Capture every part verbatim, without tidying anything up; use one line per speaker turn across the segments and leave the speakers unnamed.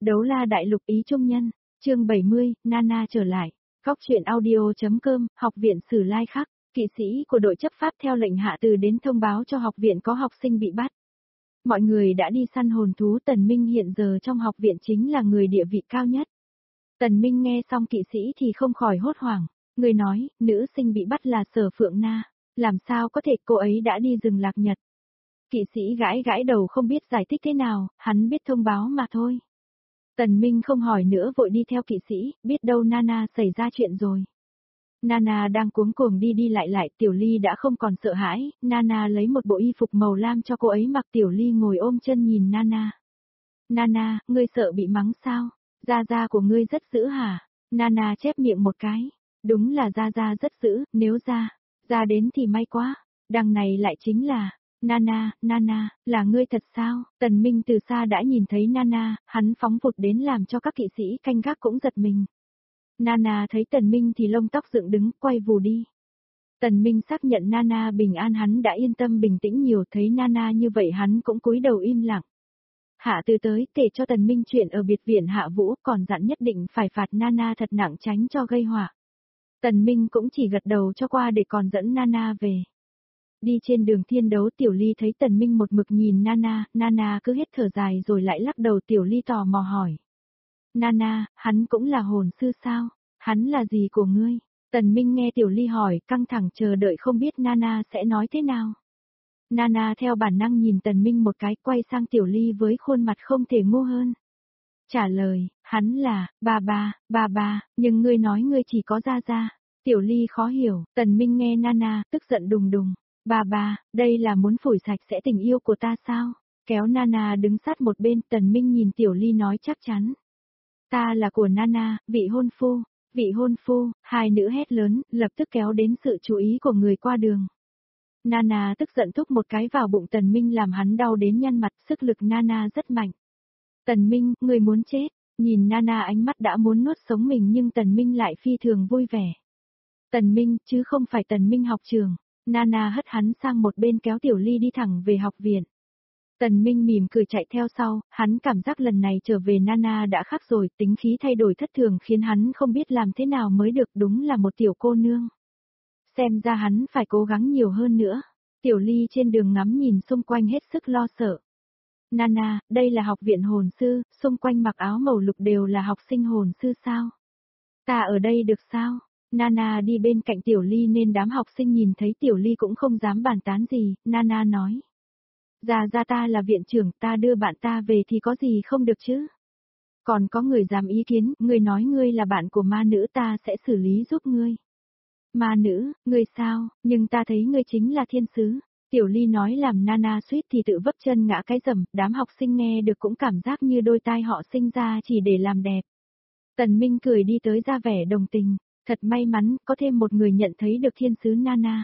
Đấu la đại lục ý trung nhân, chương bảy mươi, Nana trở lại. Góc truyện audio.com, học viện Sử Lai Khắc, kỵ sĩ của đội chấp pháp theo lệnh hạ từ đến thông báo cho học viện có học sinh bị bắt. Mọi người đã đi săn hồn thú. Tần Minh hiện giờ trong học viện chính là người địa vị cao nhất. Tần Minh nghe xong kỵ sĩ thì không khỏi hốt hoảng. Người nói, nữ sinh bị bắt là Sở Phượng Na. Làm sao có thể, cô ấy đã đi rừng Lạc Nhật. Kỵ sĩ gãi gãi đầu không biết giải thích thế nào, hắn biết thông báo mà thôi. Tần Minh không hỏi nữa vội đi theo kỵ sĩ, biết đâu Nana xảy ra chuyện rồi. Nana đang cuống cuồng đi đi lại lại, Tiểu Ly đã không còn sợ hãi, Nana lấy một bộ y phục màu lam cho cô ấy mặc. Tiểu Ly ngồi ôm chân nhìn Nana. Nana, ngươi sợ bị mắng sao? Gia gia của ngươi rất dữ hả? Nana chép miệng một cái. Đúng là Gia Gia rất dữ, nếu Gia, Gia đến thì may quá. Đằng này lại chính là... Nana, Nana, là ngươi thật sao? Tần Minh từ xa đã nhìn thấy Nana, hắn phóng vụt đến làm cho các kỵ sĩ canh gác cũng giật mình. Nana thấy Tần Minh thì lông tóc dựng đứng, quay vù đi. Tần Minh xác nhận Nana bình an, hắn đã yên tâm bình tĩnh nhiều, thấy Nana như vậy hắn cũng cúi đầu im lặng. Hạ Từ tới kể cho Tần Minh chuyện ở biệt viện Hạ Vũ, còn dặn nhất định phải phạt Nana thật nặng tránh cho gây họa. Tần Minh cũng chỉ gật đầu cho qua để còn dẫn Nana về. Đi trên đường thiên đấu, Tiểu Ly thấy Tần Minh một mực nhìn Nana, Nana cứ hết thở dài rồi lại lắc đầu. Tiểu Ly tò mò hỏi. Nana, hắn cũng là hồn sư sao? Hắn là gì của ngươi? Tần Minh nghe Tiểu Ly hỏi, căng thẳng chờ đợi không biết Nana sẽ nói thế nào. Nana theo bản năng nhìn Tần Minh một cái, quay sang Tiểu Ly với khuôn mặt không thể ngu hơn. Trả lời, hắn là, ba ba, ba ba, nhưng ngươi nói ngươi chỉ có Gia Gia. Tiểu Ly khó hiểu, Tần Minh nghe Nana, tức giận đùng đùng. Ba ba, đây là muốn phủi sạch sẽ tình yêu của ta sao? Kéo Nana đứng sát một bên, Tần Minh nhìn Tiểu Ly nói chắc chắn. Ta là của Nana, vị hôn phu, vị hôn phu, hai nữ hét lớn, lập tức kéo đến sự chú ý của người qua đường. Nana tức giận thúc một cái vào bụng Tần Minh làm hắn đau đến nhăn mặt, sức lực Nana rất mạnh. Tần Minh, người muốn chết, nhìn Nana ánh mắt đã muốn nuốt sống mình nhưng Tần Minh lại phi thường vui vẻ. Tần Minh, chứ không phải Tần Minh học trường. Nana hất hắn sang một bên kéo Tiểu Ly đi thẳng về học viện. Tần Minh mỉm cười chạy theo sau, hắn cảm giác lần này trở về Nana đã khác rồi, tính khí thay đổi thất thường khiến hắn không biết làm thế nào mới được, đúng là một tiểu cô nương. Xem ra hắn phải cố gắng nhiều hơn nữa. Tiểu Ly trên đường ngắm nhìn xung quanh hết sức lo sợ. Nana, đây là học viện hồn sư, xung quanh mặc áo màu lục đều là học sinh hồn sư sao? Ta ở đây được sao? Nana đi bên cạnh Tiểu Ly nên đám học sinh nhìn thấy Tiểu Ly cũng không dám bàn tán gì. Nana nói. Gia Gia ta là viện trưởng, ta đưa bạn ta về thì có gì không được chứ? Còn có người dám ý kiến, người nói ngươi là bạn của ma nữ, ta sẽ xử lý giúp ngươi. Ma nữ, ngươi sao, nhưng ta thấy ngươi chính là thiên sứ. Tiểu Ly nói làm Nana suýt thì tự vấp chân ngã cái rầm, đám học sinh nghe được cũng cảm giác như đôi tai họ sinh ra chỉ để làm đẹp. Tần Minh cười đi tới ra vẻ đồng tình. Thật may mắn, có thêm một người nhận thấy được thiên sứ Nana.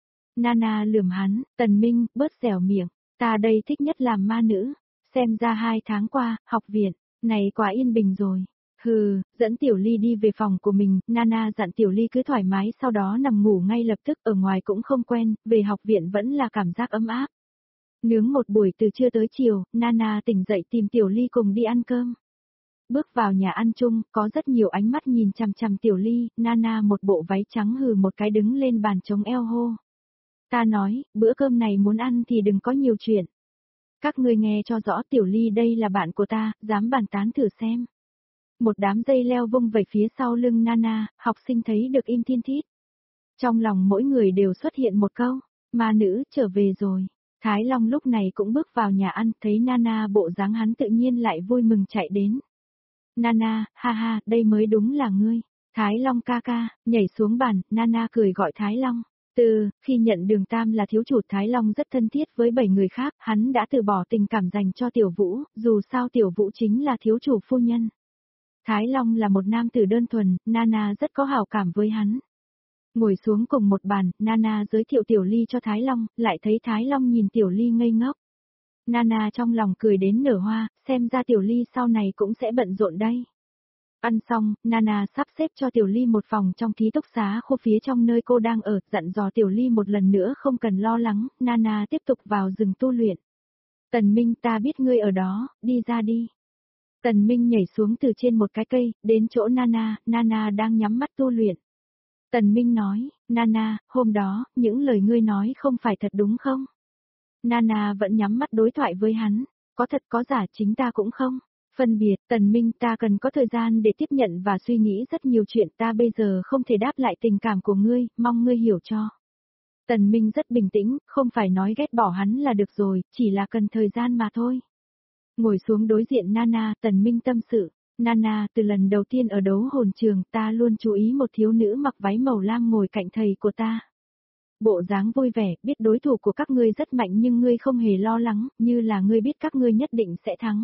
Nana lườm hắn, Tần Minh, bớt dẻo miệng, ta đây thích nhất làm ma nữ. Xem ra hai tháng qua, học viện, này quá yên bình rồi. Hừ, dẫn Tiểu Ly đi về phòng của mình, Nana dặn Tiểu Ly cứ thoải mái sau đó nằm ngủ ngay lập tức, ở ngoài cũng không quen, về học viện vẫn là cảm giác ấm áp. Nướng một buổi từ trưa tới chiều, Nana tỉnh dậy tìm Tiểu Ly cùng đi ăn cơm. Bước vào nhà ăn chung, có rất nhiều ánh mắt nhìn chằm chằm Tiểu Ly, Nana một bộ váy trắng hừ một cái đứng lên bàn chống eo hô. Ta nói, bữa cơm này muốn ăn thì đừng có nhiều chuyện. Các ngươi nghe cho rõ, Tiểu Ly đây là bạn của ta, dám bàn tán thử xem. Một đám dây leo vung về phía sau lưng Nana, học sinh thấy được im thiên thít. Trong lòng mỗi người đều xuất hiện một câu, ma nữ trở về rồi. Thái Long lúc này cũng bước vào nhà ăn, thấy Nana bộ dáng hắn tự nhiên lại vui mừng chạy đến. Nana, ha ha, đây mới đúng là ngươi. Thái Long ca ca, nhảy xuống bàn, Nana cười gọi Thái Long. Từ, khi nhận Đường Tam là thiếu chủ, Thái Long rất thân thiết với bảy người khác, hắn đã từ bỏ tình cảm dành cho Tiểu Vũ, dù sao Tiểu Vũ chính là thiếu chủ phu nhân. Thái Long là một nam tử đơn thuần, Nana rất có hảo cảm với hắn. Ngồi xuống cùng một bàn, Nana giới thiệu Tiểu Ly cho Thái Long, lại thấy Thái Long nhìn Tiểu Ly ngây ngốc. Nana trong lòng cười đến nở hoa, xem ra Tiểu Ly sau này cũng sẽ bận rộn đây. Ăn xong, Nana sắp xếp cho Tiểu Ly một phòng trong ký túc xá khu phía trong nơi cô đang ở, dặn dò Tiểu Ly một lần nữa không cần lo lắng, Nana tiếp tục vào rừng tu luyện. Tần Minh, ta biết ngươi ở đó, đi ra đi. Tần Minh nhảy xuống từ trên một cái cây, đến chỗ Nana, Nana đang nhắm mắt tu luyện. Tần Minh nói, Nana, hôm đó, những lời ngươi nói không phải thật đúng không? Nana vẫn nhắm mắt đối thoại với hắn, có thật có giả chính ta cũng không. Phân biệt, Tần Minh ta cần có thời gian để tiếp nhận và suy nghĩ rất nhiều chuyện ta bây giờ không thể đáp lại tình cảm của ngươi, mong ngươi hiểu cho. Tần Minh rất bình tĩnh, không phải nói ghét bỏ hắn là được rồi, chỉ là cần thời gian mà thôi. Ngồi xuống đối diện Nana, Tần Minh tâm sự, Nana từ lần đầu tiên ở đấu hồn trường ta luôn chú ý một thiếu nữ mặc váy màu lam ngồi cạnh thầy của ta. Bộ dáng vui vẻ, biết đối thủ của các ngươi rất mạnh nhưng ngươi không hề lo lắng, như là ngươi biết các ngươi nhất định sẽ thắng.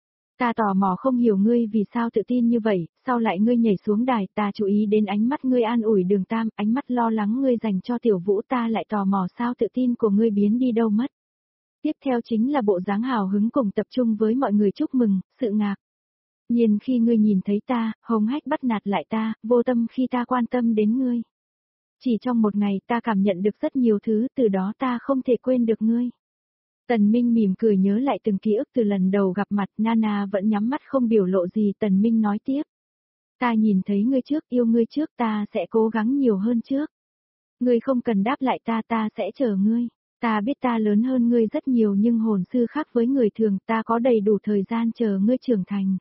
Ta tò mò không hiểu ngươi vì sao tự tin như vậy, sau lại ngươi nhảy xuống đài, ta chú ý đến ánh mắt ngươi an ủi Đường Tam, ánh mắt lo lắng ngươi dành cho Tiểu Vũ, ta lại tò mò sao tự tin của ngươi biến đi đâu mất. Tiếp theo chính là bộ dáng hào hứng cùng tập trung với mọi người chúc mừng, sự ngạc nhiên khi ngươi nhìn thấy ta, hống hách bắt nạt lại ta, vô tâm khi ta quan tâm đến ngươi. Chỉ trong một ngày ta cảm nhận được rất nhiều thứ, từ đó ta không thể quên được ngươi. Tần Minh mỉm cười nhớ lại từng ký ức từ lần đầu gặp mặt, Nana vẫn nhắm mắt không biểu lộ gì. Tần Minh nói tiếp. Ta nhìn thấy ngươi trước, yêu ngươi trước, ta sẽ cố gắng nhiều hơn trước. Ngươi không cần đáp lại ta, ta sẽ chờ ngươi. Ta biết ta lớn hơn ngươi rất nhiều nhưng hồn sư khác với người thường, ta có đầy đủ thời gian chờ ngươi trưởng thành.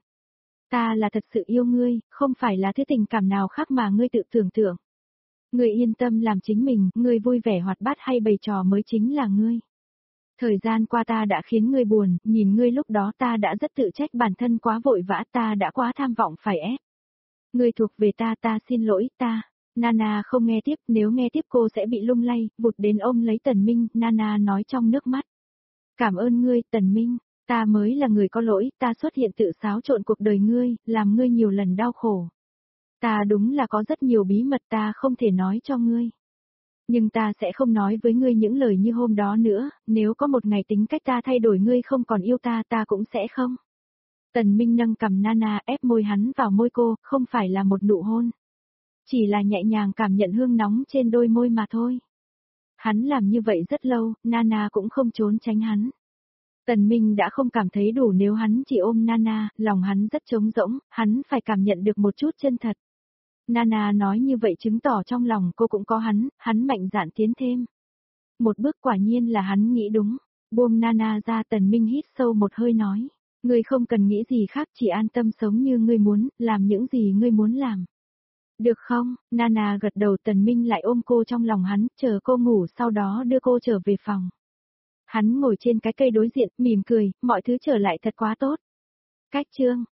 Ta là thật sự yêu ngươi, không phải là thứ tình cảm nào khác mà ngươi tự tưởng tượng. Ngươi yên tâm làm chính mình, ngươi vui vẻ hoạt bát hay bày trò mới chính là ngươi. Thời gian qua ta đã khiến ngươi buồn, nhìn ngươi lúc đó ta đã rất tự trách bản thân quá vội vã, ta đã quá tham vọng phải ép. Ngươi thuộc về ta, ta xin lỗi, ta. Nana không nghe tiếp, nếu nghe tiếp cô sẽ bị lung lay, vụt đến ôm lấy Tần Minh, Nana nói trong nước mắt. Cảm ơn ngươi, Tần Minh, ta mới là người có lỗi, ta xuất hiện tự xáo trộn cuộc đời ngươi, làm ngươi nhiều lần đau khổ. Ta đúng là có rất nhiều bí mật ta không thể nói cho ngươi. Nhưng ta sẽ không nói với ngươi những lời như hôm đó nữa, nếu có một ngày tính cách ta thay đổi ngươi không còn yêu ta ta cũng sẽ không. Tần Minh nâng cầm Nana ép môi hắn vào môi cô, không phải là một nụ hôn. Chỉ là nhẹ nhàng cảm nhận hương nóng trên đôi môi mà thôi. Hắn làm như vậy rất lâu, Nana cũng không trốn tránh hắn. Tần Minh đã không cảm thấy đủ nếu hắn chỉ ôm Nana, lòng hắn rất trống rỗng, hắn phải cảm nhận được một chút chân thật. Nana nói như vậy chứng tỏ trong lòng cô cũng có hắn, hắn mạnh dạn tiến thêm. Một bước quả nhiên là hắn nghĩ đúng, buông Nana ra. Tần Minh hít sâu một hơi nói, ngươi không cần nghĩ gì khác, chỉ an tâm sống như ngươi muốn, làm những gì ngươi muốn làm. Được không? Nana gật đầu. Tần Minh lại ôm cô trong lòng hắn, chờ cô ngủ sau đó đưa cô trở về phòng. Hắn ngồi trên cái cây đối diện, mỉm cười, mọi thứ trở lại thật quá tốt. Cách chương